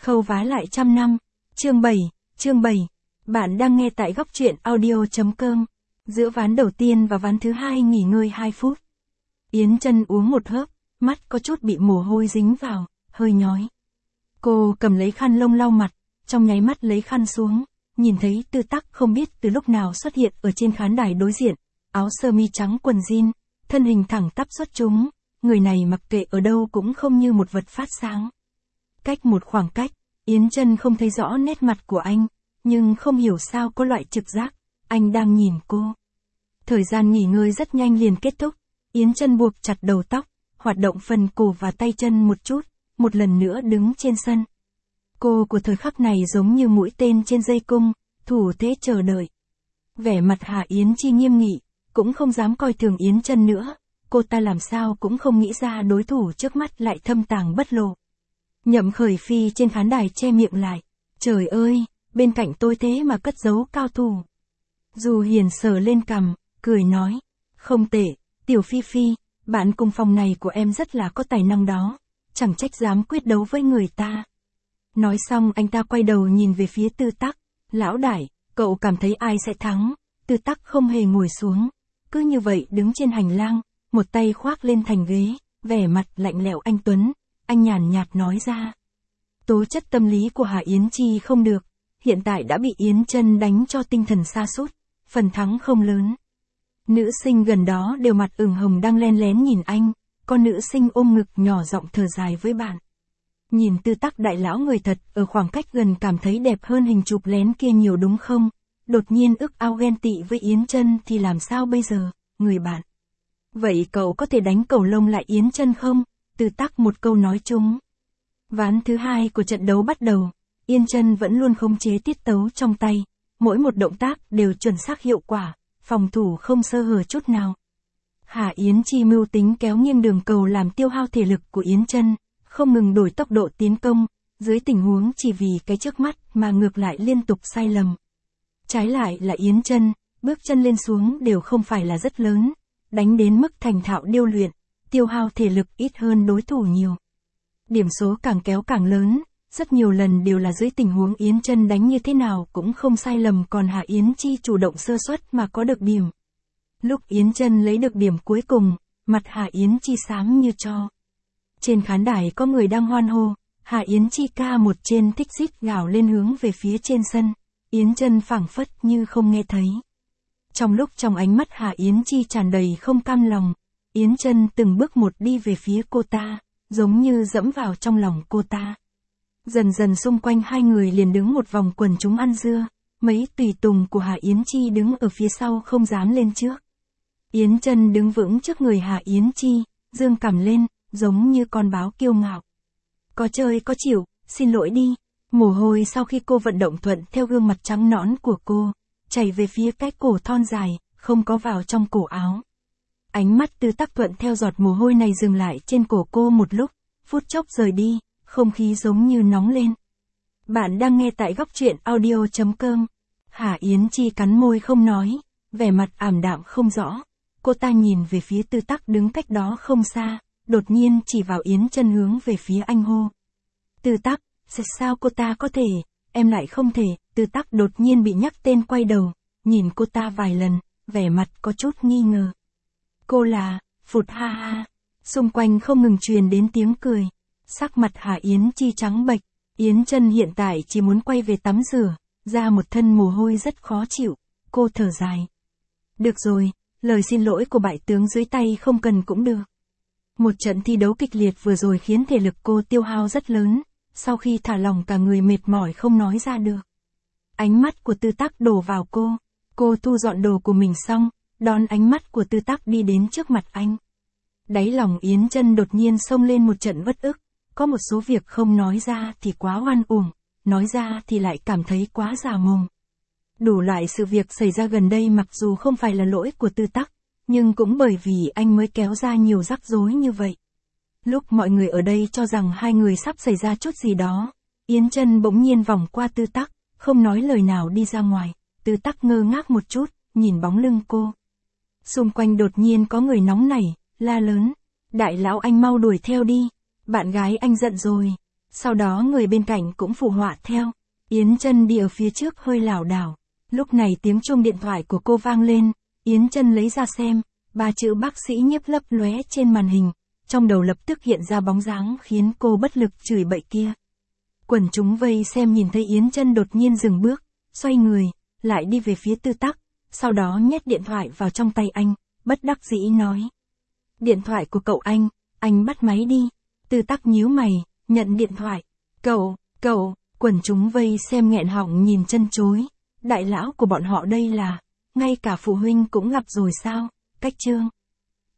Khâu vá lại trăm năm. Chương 7. Bạn đang nghe tại góc truyện audio.com. Giữa ván đầu tiên và ván thứ hai nghỉ ngơi 2 phút. Yến Chân uống một hớp, mắt có chút bị mồ hôi dính vào, hơi nhói. Cô cầm lấy khăn lông lau mặt, trong nháy mắt lấy khăn xuống, nhìn thấy Tư Tắc không biết từ lúc nào xuất hiện ở trên khán đài đối diện, áo sơ mi trắng quần jean, thân hình thẳng tắp xuất chúng, người này mặc kệ ở đâu cũng không như một vật phát sáng. Cách một khoảng cách, Yến Chân không thấy rõ nét mặt của anh, nhưng không hiểu sao có loại trực giác, anh đang nhìn cô. Thời gian nghỉ ngơi rất nhanh liền kết thúc, Yến Chân buộc chặt đầu tóc, hoạt động phần cổ và tay chân một chút, một lần nữa đứng trên sân. Cô của thời khắc này giống như mũi tên trên dây cung, thủ thế chờ đợi. Vẻ mặt Hạ Yến Chi nghiêm nghị, cũng không dám coi thường Yến Chân nữa, cô ta làm sao cũng không nghĩ ra đối thủ trước mắt lại thâm tàng bất lộ. Nhậm Khởi Phi trên khán đài che miệng lại, trời ơi, bên cạnh tôi thế mà cất giấu cao thủ. Dù Hiền sờ lên cằm, cười nói, không tệ, Tiểu Phi Phi, bạn cùng phòng này của em rất là có tài năng đó, chẳng trách dám quyết đấu với người ta. Nói xong anh ta quay đầu nhìn về phía Tư Tắc, lão đại, cậu cảm thấy ai sẽ thắng? Tư Tắc không hề ngồi xuống, cứ như vậy đứng trên hành lang, một tay khoác lên thành ghế, vẻ mặt lạnh lẽo anh tuấn, anh nhàn nhạt nói ra. Tố chất tâm lý của Hạ Yến Chi không được, hiện tại đã bị Yến Chân đánh cho tinh thần sa sút, phần thắng không lớn. Nữ sinh gần đó đều mặt ửng hồng đang len lén nhìn anh, con nữ sinh ôm ngực nhỏ giọng thở dài với bạn. Nhìn Tư Tắc đại lão người thật, ở khoảng cách gần cảm thấy đẹp hơn hình chụp lén kia nhiều đúng không? Đột nhiên ức ao ghen tị với Yến Chân thì làm sao bây giờ, người bạn? Vậy cậu có thể đánh cầu lông lại Yến Chân không? Tư Tắc một câu nói chung. Ván thứ hai của trận đấu bắt đầu, Yến Chân vẫn luôn khống chế tiết tấu trong tay, mỗi một động tác đều chuẩn xác hiệu quả, phòng thủ không sơ hở chút nào. Hạ Yến Chi mưu tính kéo nghiêng đường cầu làm tiêu hao thể lực của Yến Chân, không ngừng đổi tốc độ tiến công, dưới tình huống chỉ vì cái trước mắt mà ngược lại liên tục sai lầm. Trái lại là Yến Chân, bước chân lên xuống đều không phải là rất lớn, đánh đến mức thành thạo điêu luyện, tiêu hao thể lực ít hơn đối thủ nhiều. Điểm số càng kéo càng lớn, rất nhiều lần đều là dưới tình huống Yến Chân đánh như thế nào cũng không sai lầm, còn Hạ Yến Chi chủ động sơ suất mà có được điểm. Lúc Yến Chân lấy được điểm cuối cùng, mặt Hạ Yến Chi xám như tro. Trên khán đài có người đang hoan hô, Hạ Yến Chi ca một trên thích rít gào lên hướng về phía trên sân, Yến Chân phảng phất như không nghe thấy. Trong lúc trong ánh mắt Hạ Yến Chi tràn đầy không cam lòng, Yến Chân từng bước một đi về phía cô ta, giống như dẫm vào trong lòng cô ta. Dần dần xung quanh hai người liền đứng một vòng quần chúng ăn dưa, mấy tùy tùng của Hạ Yến Chi đứng ở phía sau không dám lên trước. Yến Chân đứng vững trước người Hạ Yến Chi, dương cằm lên, giống như con báo kiêu ngạo. Có chơi có chịu, xin lỗi đi. Mồ hôi sau khi cô vận động thuận theo gương mặt trắng nõn của cô, chảy về phía cái cổ thon dài, không có vào trong cổ áo. Ánh mắt Tư Tắc thuận theo giọt mồ hôi này dừng lại trên cổ cô một lúc, phút chốc rời đi, không khí giống như nóng lên. Bạn đang nghe tại góc truyện audio.com. Hạ Yến Chi cắn môi không nói, vẻ mặt ảm đạm không rõ. Cô ta nhìn về phía Tư Tắc đứng cách đó không xa, đột nhiên chỉ vào Yến Chân hướng về phía anh hô. Tư Tắc, sao cô ta có thể, em lại không thể? Tư Tắc đột nhiên bị nhắc tên quay đầu, nhìn cô ta vài lần, vẻ mặt có chút nghi ngờ. Cô là, phụt ha ha. Xung quanh không ngừng truyền đến tiếng cười. Sắc mặt Hạ Yến Chi trắng bệch, Yến Chân hiện tại chỉ muốn quay về tắm rửa, ra một thân mồ hôi rất khó chịu, cô thở dài. Được rồi, lời xin lỗi của bại tướng dưới tay không cần cũng được. Một trận thi đấu kịch liệt vừa rồi khiến thể lực cô tiêu hao rất lớn, sau khi thả lỏng cả người mệt mỏi không nói ra được. Ánh mắt của Tư Tắc đổ vào cô thu dọn đồ của mình xong, đón ánh mắt của Tư Tắc đi đến trước mặt anh. Đáy lòng Yến Chân đột nhiên xông lên một trận uất ức, có một số việc không nói ra thì quá oan uổng, nói ra thì lại cảm thấy quá già mồm. Đủ loại sự việc xảy ra gần đây mặc dù không phải là lỗi của Tư Tắc, nhưng cũng bởi vì anh mới kéo ra nhiều rắc rối như vậy. Lúc mọi người ở đây cho rằng hai người sắp xảy ra chút gì đó, Yến Chân bỗng nhiên vòng qua Tư Tắc, không nói lời nào đi ra ngoài. Tư Tắc ngơ ngác một chút, nhìn bóng lưng cô. Xung quanh đột nhiên có người nóng nảy, la lớn. Đại lão anh mau đuổi theo đi, bạn gái anh giận rồi. Sau đó người bên cạnh cũng phụ họa theo. Yến Chân đi ở phía trước hơi lảo đảo. Lúc này tiếng chuông điện thoại của cô vang lên, Yến Chân lấy ra xem, 3 chữ bác sĩ Nhiếp lấp lóe trên màn hình, trong đầu lập tức hiện ra bóng dáng khiến cô bất lực chửi bậy kia. Quần chúng vây xem nhìn thấy Yến Chân đột nhiên dừng bước, xoay người, lại đi về phía Tư Tắc, sau đó nhét điện thoại vào trong tay anh, bất đắc dĩ nói. Điện thoại của cậu anh bắt máy đi. Tư Tắc nhíu mày, nhận điện thoại. Cậu, quần chúng vây xem nghẹn họng nhìn chân chối. Đại lão của bọn họ đây là, ngay cả phụ huynh cũng gặp rồi sao? Cách chương.